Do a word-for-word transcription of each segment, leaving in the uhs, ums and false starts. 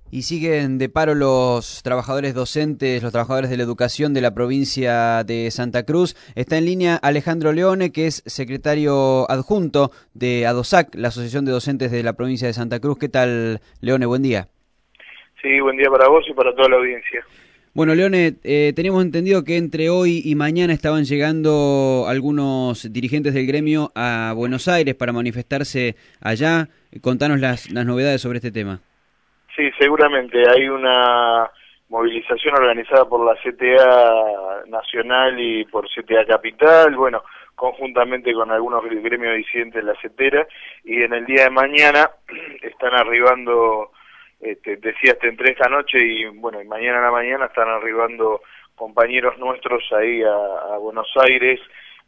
Y siguen de paro los trabajadores docentes, los trabajadores de la educación de la provincia de Santa Cruz. Está en línea Alejandro Leone, que es secretario adjunto de ADOSAC, la Asociación de Docentes de la provincia de Santa Cruz. ¿Qué tal, Leone? Buen día. Sí, buen día para vos y para toda la audiencia. Bueno, Leone, eh, teníamos entendido que entre hoy y mañana estaban llegando algunos dirigentes del gremio a Buenos Aires para manifestarse allá. Contanos las, las novedades sobre este tema. Sí, seguramente hay una movilización organizada por la C T A Nacional y por C T A Capital, bueno, conjuntamente con algunos gremios disidentes de la CETERA, y en el día de mañana están arribando, este, decías, entre esta noche y bueno, y mañana a la mañana están arribando compañeros nuestros ahí a, a Buenos Aires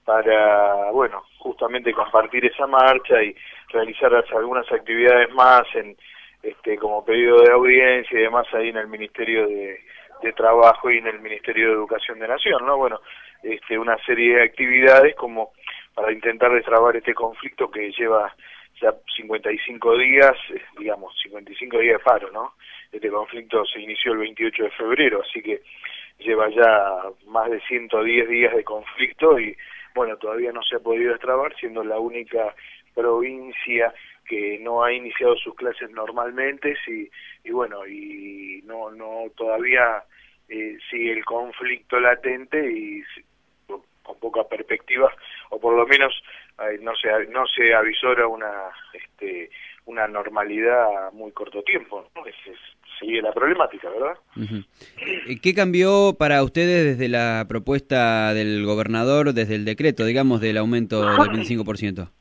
para, bueno, justamente compartir esa marcha y realizar algunas actividades más en Este, como pedido de audiencia y demás ahí en el Ministerio de, de Trabajo y en el Ministerio de Educación de Nación, ¿no? Bueno, este, una serie de actividades como para intentar destrabar este conflicto que lleva ya cincuenta y cinco días, digamos, cincuenta y cinco días de paro, ¿no? Este conflicto se inició el veintiocho de febrero, así que lleva ya más de ciento diez días de conflicto y, bueno, todavía no se ha podido destrabar, siendo la única provincia que no ha iniciado sus clases normalmente y, y bueno, y no no todavía eh, sigue el conflicto latente y con poca perspectiva, o por lo menos eh, no se no se avisora una este una normalidad a muy corto tiempo, ¿no? Es, es, sigue la problemática, ¿verdad? Uh-huh. ¿Qué cambió para ustedes desde la propuesta del gobernador, desde el decreto, digamos, del aumento del veinticinco por ciento?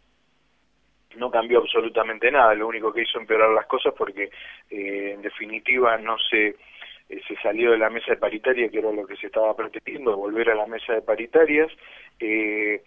No cambió absolutamente nada, lo único que hizo empeorar las cosas porque eh, en definitiva no se eh, se salió de la mesa de paritaria, que era lo que se estaba pretendiendo, volver a la mesa de paritarias. Eh,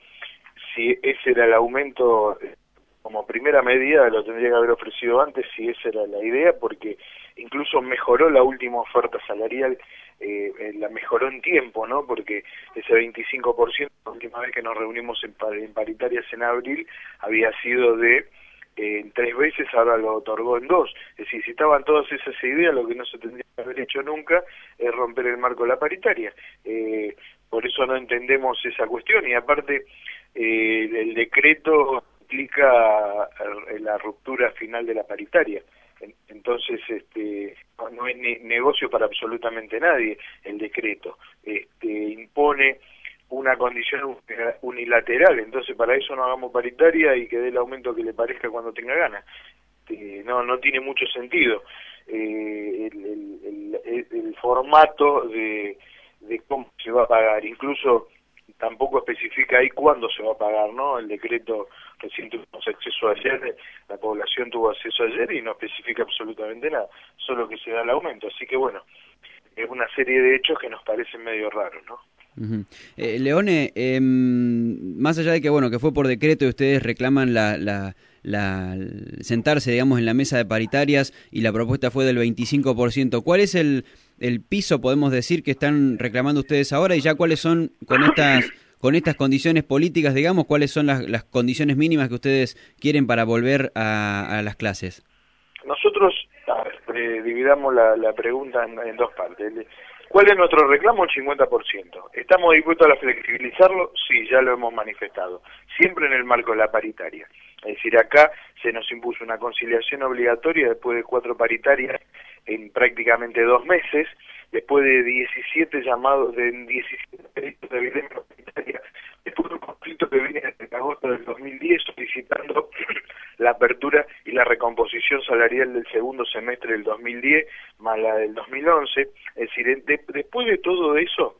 si ese era el aumento como primera medida, lo tendría que haber ofrecido antes si esa era la idea, porque incluso mejoró la última oferta salarial, eh, la mejoró en tiempo, ¿no? Porque ese veinticinco por ciento, la última vez que nos reunimos en, en paritarias en abril, había sido de eh, en tres veces, ahora lo otorgó en dos. Es decir, si estaban todas esas ideas, lo que no se tendría que haber hecho nunca es romper el marco de la paritaria. Eh, por eso no entendemos esa cuestión, y aparte eh, el decreto implica la ruptura final de la paritaria. Entonces, este, no es ne negocio para absolutamente nadie el decreto. Este, impone una condición unilateral, entonces para eso no hagamos paritaria y que dé el aumento que le parezca cuando tenga ganas. Este, no, no tiene mucho sentido. Eh, el, el, el, el formato de, de cómo se va a pagar, incluso tampoco especifica ahí cuándo se va a pagar, ¿no? El decreto recién tuvimos acceso ayer, la población tuvo acceso ayer y no especifica absolutamente nada, solo que se da el aumento. Así que bueno, es una serie de hechos que nos parecen medio raros, ¿no? Uh-huh. eh, Leone, eh, más allá de que bueno que fue por decreto y ustedes reclaman la, la, la sentarse, digamos, en la mesa de paritarias y la propuesta fue del veinticinco por ciento, ¿cuál es el, el piso, podemos decir, que están reclamando ustedes ahora, y ya cuáles son con estas con estas condiciones políticas, digamos, cuáles son las, las condiciones mínimas que ustedes quieren para volver a, a las clases? Nosotros, a ver, eh, dividamos la, la pregunta en, en dos partes. ¿Cuál es nuestro reclamo? El cincuenta por ciento. ¿Estamos dispuestos a flexibilizarlo? Sí, ya lo hemos manifestado. Siempre en el marco de la paritaria. Es decir, acá se nos impuso una conciliación obligatoria después de cuatro paritarias en prácticamente dos meses, después de diecisiete llamados, de diecisiete pedidos de violencia paritaria, después de un conflicto que viene desde agosto del dos mil diez solicitando la apertura y la recomposición salarial del segundo semestre del dos mil diez más la del dos mil once. Es decir, de, después de todo eso,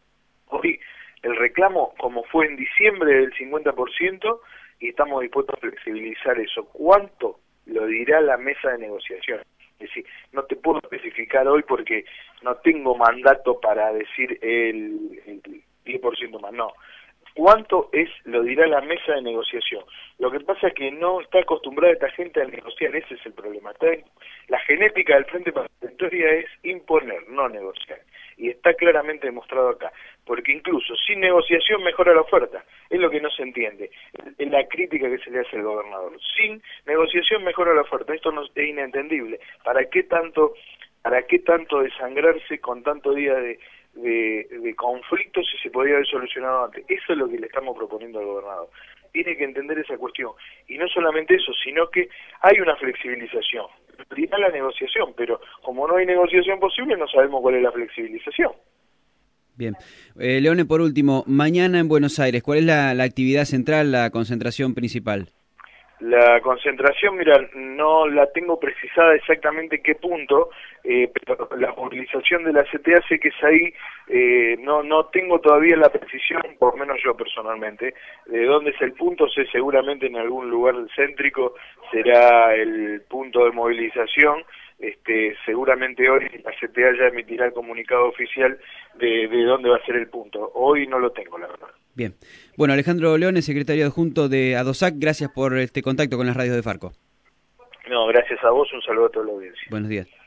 hoy el reclamo, como fue en diciembre, del cincuenta por ciento, y estamos dispuestos a flexibilizar eso. ¿Cuánto? Lo dirá la mesa de negociación. Es decir, no te puedo especificar hoy porque no tengo mandato para decir el, el diez por ciento más, no. ¿Cuánto es? Lo dirá la mesa de negociación. Lo que pasa es que no está acostumbrada esta gente a negociar, ese es el problema. Está en, la genética del Frente para la Victoria es imponer, no negociar. Y está claramente demostrado acá, porque incluso sin negociación mejora la oferta, es lo que no se entiende, es la crítica que se le hace al gobernador. Sin negociación mejora la oferta, esto no, es inentendible. ¿Para qué tanto ¿para qué tanto desangrarse con tanto día de, de, de conflicto si se podía haber solucionado antes? Eso es lo que le estamos proponiendo al gobernador. Tiene que entender esa cuestión. Y no solamente eso, sino que hay una flexibilización. Dirá la negociación, pero como no hay negociación posible, no sabemos cuál es la flexibilización. Bien. Eh, Leone, por último, mañana en Buenos Aires, ¿cuál es la, la actividad central, la concentración principal? La concentración, mira, no la tengo precisada exactamente qué punto, eh, pero la movilización de la C T A sé que es ahí, eh, no no tengo todavía la precisión, por lo menos yo personalmente, de dónde es el punto. Sé seguramente en algún lugar céntrico será el punto de movilización. Este, seguramente hoy la C T A ya emitirá el comunicado oficial de, de dónde va a ser el punto. Hoy no lo tengo, la verdad. Bien. Bueno, Alejandro Leone, secretario adjunto de ADOSAC, gracias por este contacto con las radios de Farco. No, gracias a vos, un saludo a toda la audiencia. Buenos días.